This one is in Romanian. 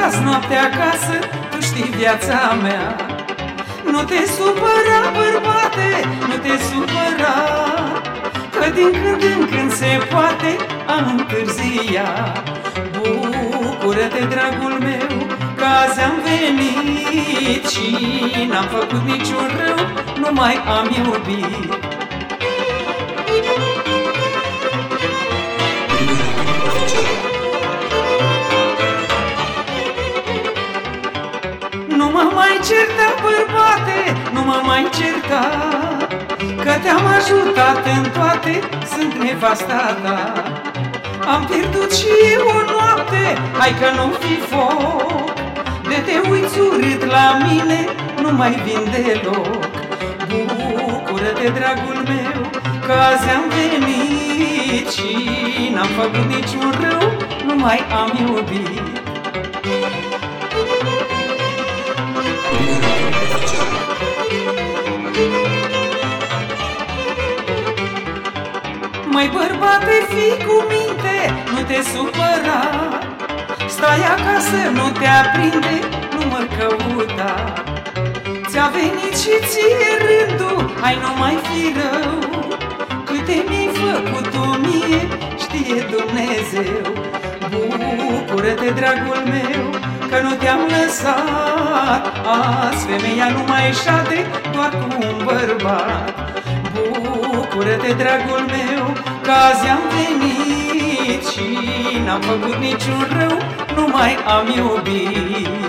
azi noaptea acasă, tu știi viața mea. Nu te supăra, bărbate, nu te supăra, că din când în când se poate am întârziat. Bucură-te, dragul meu, că azi am venit și n-am făcut niciun rău, numai am iubit. Nu mă mai certa, bărbate, nu mă mai certa, că te-am ajutat în toate, sunt nevasta ta. Am pierdut și eu o noapte, hai că nu fi foc, de te uiți urât la mine, nu mai vin deloc. Bucură-te, dragul meu, că azi am venit și n-am făcut niciun rău, numai am iubit. Măi, bărbate, fii cu minte, nu te supăra, stai acasă, nu te aprinde, nu mă căuta. Ți-a venit și ție rândul, hai nu mai fi rău, câte mi-ai făcut tu mie, știe Dumnezeu. Bucură-te, dragul meu, că nu te-am lăsat, azi femeia nu mai șade doar cu un bărbat. Bucură-te, dragul meu, că azi am venit și n-am făcut niciun rău, numai am iubit.